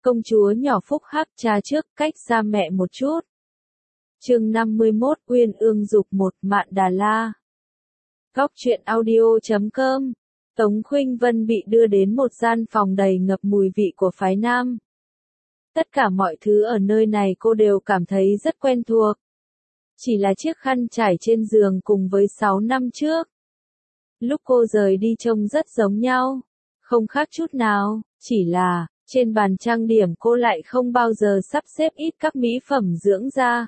Công chúa nhỏ phúc hắc cha trước, cách xa mẹ một chút. Chương 51 Uyên ương dục 1 Mạn Đà La. Góc truyện audio.com. Tống Khuynh Vân bị đưa đến một gian phòng đầy ngập mùi vị của phái nam. Tất cả mọi thứ ở nơi này cô đều cảm thấy rất quen thuộc. Chỉ là chiếc khăn trải trên giường cùng với 6 năm trước. Lúc cô rời đi trông rất giống nhau, không khác chút nào, chỉ là, trên bàn trang điểm cô lại không bao giờ sắp xếp ít các mỹ phẩm dưỡng da,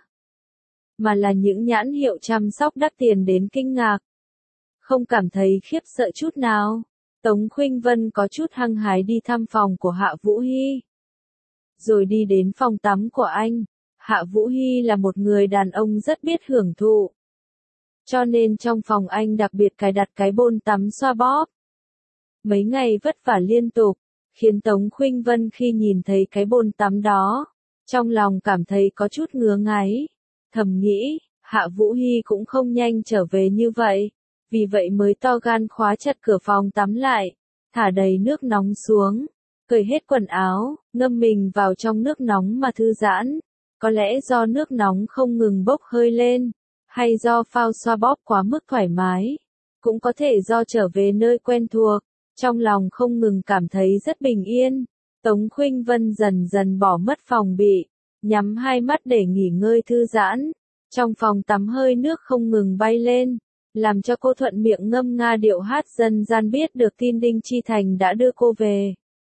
mà là những nhãn hiệu chăm sóc đắt tiền đến kinh ngạc. Không cảm thấy khiếp sợ chút nào, Tống Khuynh Vân có chút hăng hái đi thăm phòng của Hạ Vũ Hy. Rồi đi đến phòng tắm của anh. Hạ Vũ Hy là một người đàn ông rất biết hưởng thụ. Cho nên trong phòng anh đặc biệt cài đặt cái bồn tắm xoa bóp. Mấy ngày vất vả liên tục, khiến Tống Khuynh Vân khi nhìn thấy cái bồn tắm đó, trong lòng cảm thấy có chút ngứa ngáy. Thầm nghĩ, Hạ Vũ Hy cũng không nhanh trở về như vậy, vì vậy mới to gan khóa chặt cửa phòng tắm lại, thả đầy nước nóng xuống, cởi hết quần áo, ngâm mình vào trong nước nóng mà thư giãn. Có lẽ do nước nóng không ngừng bốc hơi lên, hay do phao xoa bóp quá mức thoải mái, cũng có thể do trở về nơi quen thuộc, trong lòng không ngừng cảm thấy rất bình yên. Tống Khuynh Vân dần dần bỏ mất phòng bị, nhắm hai mắt để nghỉ ngơi thư giãn. Trong phòng tắm hơi nước không ngừng bay lên, làm cho cô thuận miệng ngâm nga điệu hát dân gian biết được tin Đinh Chi Thành đã đưa cô về.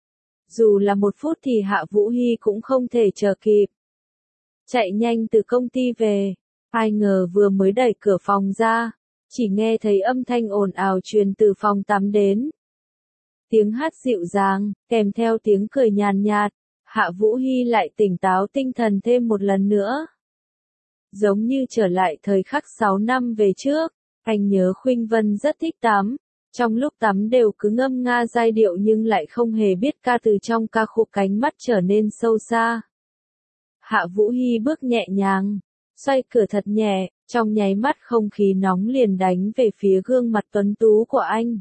Dù là 1 phút thì Hạ Vũ Hy cũng không thể chờ kịp. Chạy nhanh từ công ty về, ai ngờ vừa mới đẩy cửa phòng ra, chỉ nghe thấy âm thanh ồn ào truyền từ phòng tắm đến. Tiếng hát dịu dàng, kèm theo tiếng cười nhàn nhạt, Hạ Vũ Hy lại tỉnh táo tinh thần thêm một lần nữa. Giống như trở lại thời khắc 6 năm về trước, anh nhớ Khuynh Vân rất thích tắm, trong lúc tắm đều cứ ngâm nga giai điệu nhưng lại không hề biết ca từ trong ca khúc cánh mắt trở nên sâu xa. Hạ Vũ Hy bước nhẹ nhàng, xoay cửa thật nhẹ, trong nháy mắt không khí nóng liền đánh về phía gương mặt tuấn tú của anh.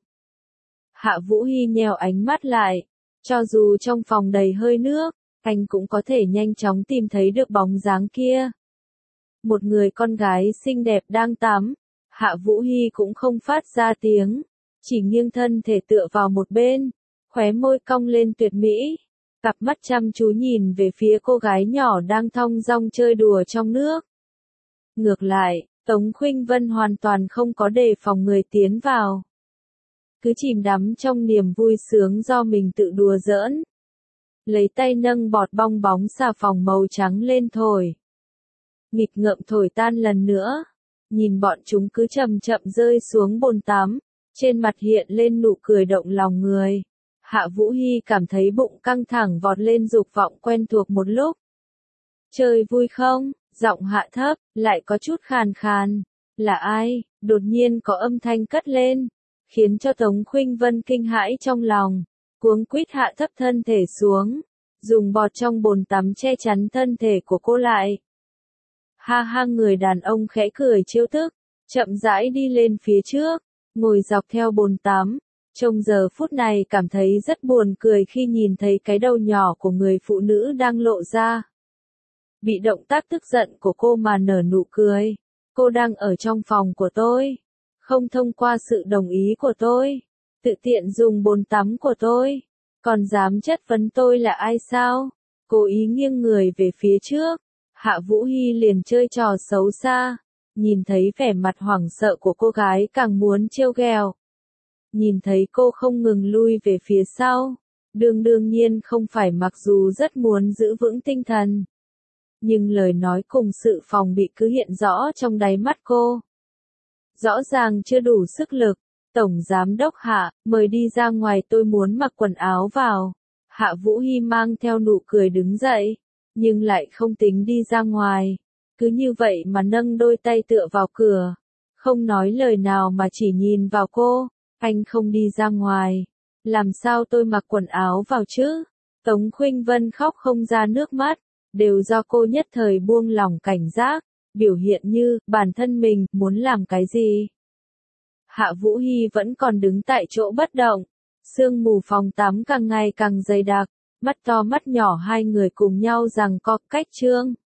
Hạ Vũ Hy nheo ánh mắt lại, cho dù trong phòng đầy hơi nước, anh cũng có thể nhanh chóng tìm thấy được bóng dáng kia. Một người con gái xinh đẹp đang tắm, Hạ Vũ Hy cũng không phát ra tiếng, chỉ nghiêng thân thể tựa vào một bên, khóe môi cong lên tuyệt mỹ. Cặp mắt chăm chú nhìn về phía cô gái nhỏ đang thong dong chơi đùa trong nước. Ngược lại, Tống Khuynh Vân hoàn toàn không có đề phòng người tiến vào. Cứ chìm đắm trong niềm vui sướng do mình tự đùa giỡn. Lấy tay nâng bọt bong bóng xà phòng màu trắng lên thổi. Nghịch ngợm thổi tan lần nữa. Nhìn bọn chúng cứ chậm chậm rơi xuống bồn tắm, trên mặt hiện lên nụ cười động lòng người. Hạ Vũ Hy cảm thấy bụng căng thẳng vọt lên dục vọng quen thuộc một lúc. Chơi vui không? Giọng hạ thấp, lại có chút khàn khàn. Là ai? Đột nhiên có âm thanh cất lên, khiến cho Tống Khuynh Vân kinh hãi trong lòng, cuống quýt hạ thấp thân thể xuống, dùng bọt trong bồn tắm che chắn thân thể của cô lại. Ha ha, người đàn ông khẽ cười trêu tức, chậm rãi đi lên phía trước, ngồi dọc theo bồn tắm. Trong giờ phút này cảm thấy rất buồn cười khi nhìn thấy cái đầu nhỏ của người phụ nữ đang lộ ra. Bị động tác tức giận của cô mà nở nụ cười. Cô đang ở trong phòng của tôi, không thông qua sự đồng ý của tôi, tự tiện dùng bồn tắm của tôi, còn dám chất vấn tôi là ai sao? Cố ý nghiêng người về phía trước, Hạ Vũ Hy liền chơi trò xấu xa, nhìn thấy vẻ mặt hoảng sợ của cô gái càng muốn trêu ghẹo. Nhìn thấy cô không ngừng lui về phía sau, đương nhiên không phải mặc dù rất muốn giữ vững tinh thần. Nhưng lời nói cùng sự phòng bị cứ hiện rõ trong đáy mắt cô. Rõ ràng chưa đủ sức lực, Tổng Giám Đốc Hạ, mời đi ra ngoài, tôi muốn mặc quần áo vào. Hạ Vũ Hy mang theo nụ cười đứng dậy, nhưng lại không tính đi ra ngoài. Cứ như vậy mà nâng đôi tay tựa vào cửa, không nói lời nào mà chỉ nhìn vào cô. Anh không đi ra ngoài, làm sao tôi mặc quần áo vào chứ? Tống Khuynh Vân khóc không ra nước mắt, đều do cô nhất thời buông lỏng cảnh giác, biểu hiện như bản thân mình muốn làm cái gì. Hạ Vũ Hy vẫn còn đứng tại chỗ bất động, sương mù phòng tắm càng ngày càng dày đặc, Mắt to mắt nhỏ hai người cùng nhau giằng co cách Trương